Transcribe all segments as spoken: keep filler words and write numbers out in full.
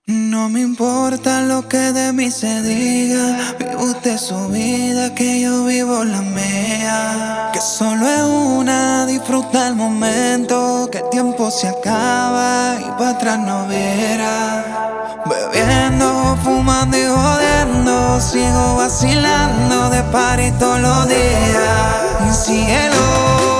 No me importa lo que de mí se diga, vive usted su vida, que yo vivo la mía. Que solo es una, disfruta el momento, que el tiempo se acaba y para atrás no verá. Bebiendo, fumando y jodiendo, sigo vacilando de party todos los días. Y síguelo.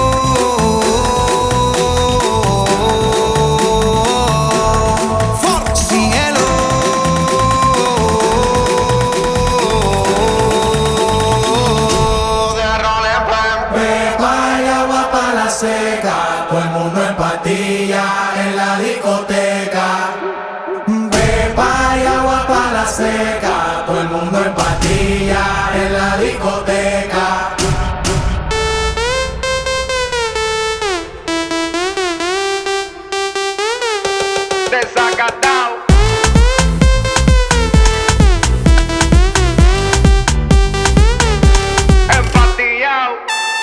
Seca, todo el mundo en patilla en la discoteca. Pepa y agua pa' la seca, todo el mundo en patilla en la discoteca. Desacatao. Empatillao.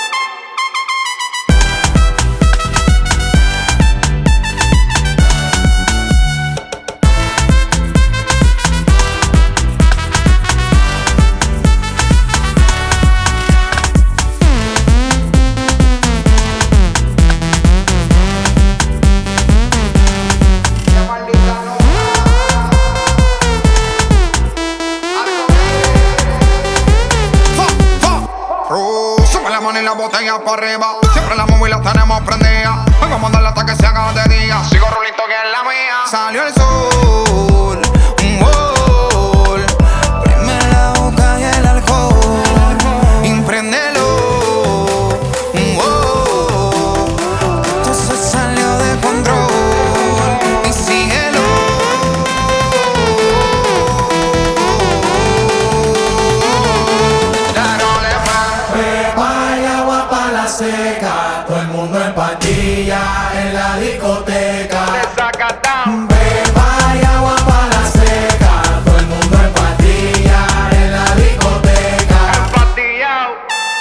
Y la botella para arriba, siempre las móviles las tenemos prendidas. Vengo a mandarle hasta que se haga de día. Sigo rulito que es la mía. Salió el sol, un gol. Prime la boca y el alcohol. Impréndelo, un gol. Esto se salió de control. Y síguelo. Seca, todo el mundo en patilla en la discoteca. Desacatao. Pepa y agua pa' la seca, todo el mundo en patilla en la discoteca. Empatillao.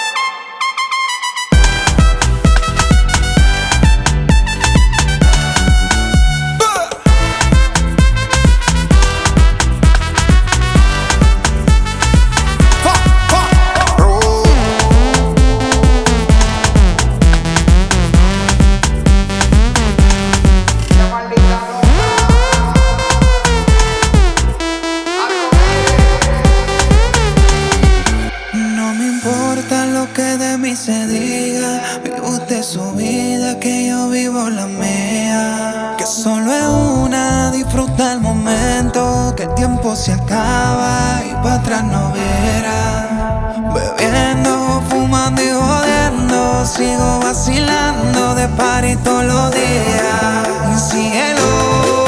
Que de mí se diga, vive usted su vida, que yo vivo la mía. Que solo es una, disfruta el momento, que el tiempo se acaba y para atrás no verá. Bebiendo, fumando y jodiendo, sigo vacilando de party todos los días. Y síguelo.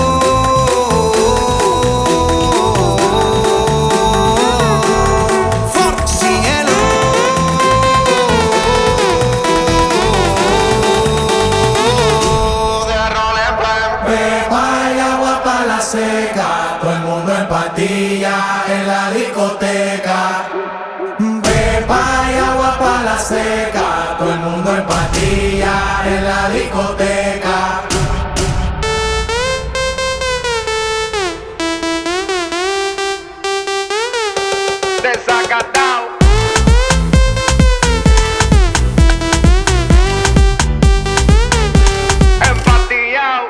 Seca, todo el mundo en patilla en la discoteca. Pepa y agua pa' la seca, todo el mundo en patilla en la discoteca. Desacatao. Empatillao.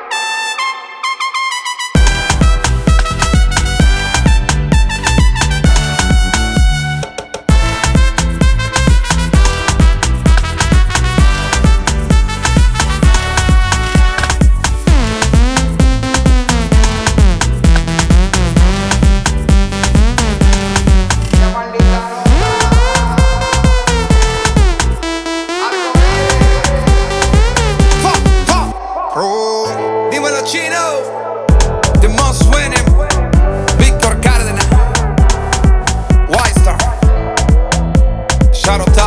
Dímelo, Chino, the most winning, Víctor Cárdenas, White Star, Shadow Time.